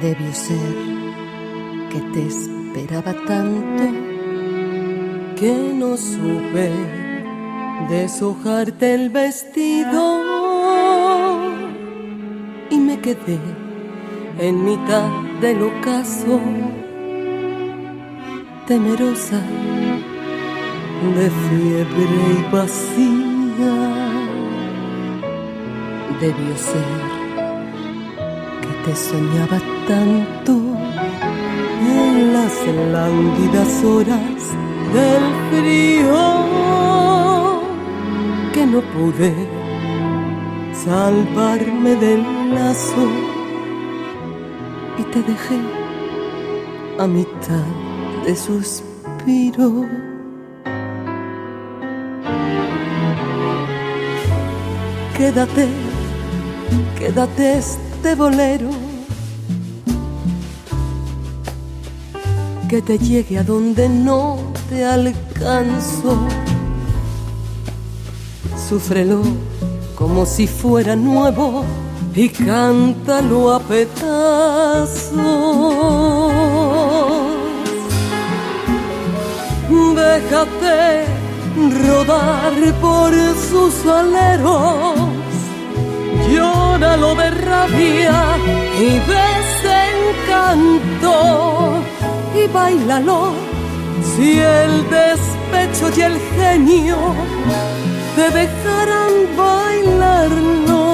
Debió ser que te esperaba tanto que no supe deshojarte el vestido y me quedé en mitad del ocaso, temerosa de fiebre y vacía. Debió ser que te soñaba tanto en las lánguidas horas del frío que no pude salvarme del lazo y te dejé a mitad de suspiro. Quédate, quédate este bolero que te llegue a donde no te alcanzo. Súfrelo como si fuera nuevo y cántalo a pedazos. Déjate rodar por sus aleros, llóralo de rabia y desencanto y báilalo si el despecho y el genio te dejaran bailarlo.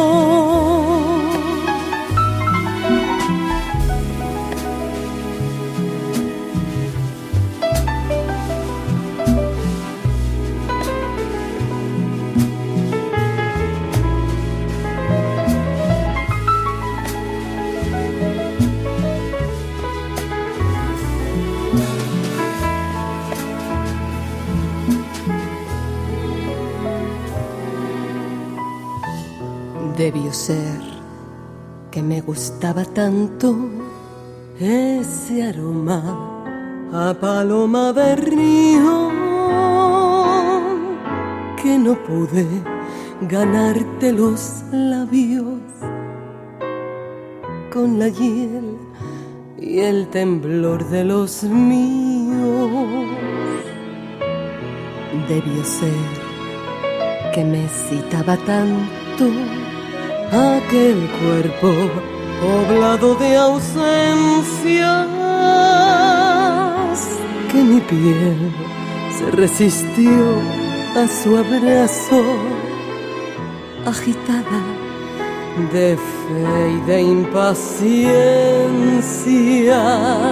Debió ser que me gustaba tanto ese aroma a paloma de río que no pude ganarte los labios con la hiel y el temblor de los míos. Debió ser que me excitaba tanto aquel cuerpo poblado de ausencias que mi piel se resistió a su abrazo, agitada de fe y de impaciencia.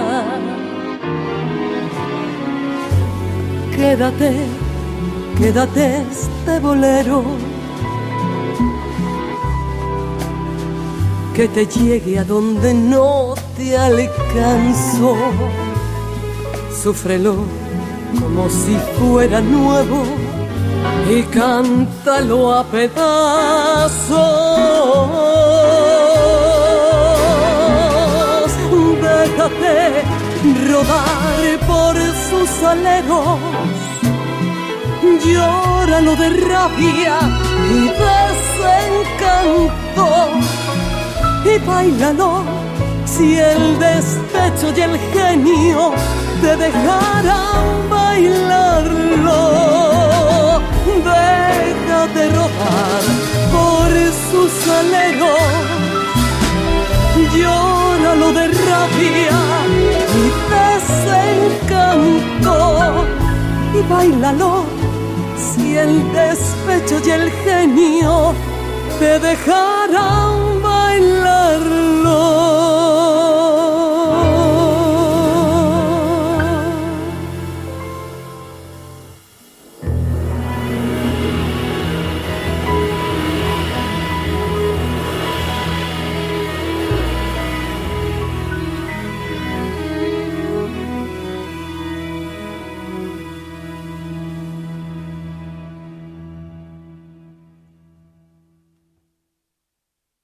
Quédate, quédate este bolero que te llegue a donde no te alcanzo. Súfrelo como si fuera nuevo y cántalo a pedazos. Déjate rodar por sus aleros, llóralo de rabia y desencanto y báilalo si el despecho y el genio te dejaran bailarlo. Déjate rodar por sus aleros, llóralo de rabia y desencanto y báilalo si el despecho y el genio te dejarán bailar.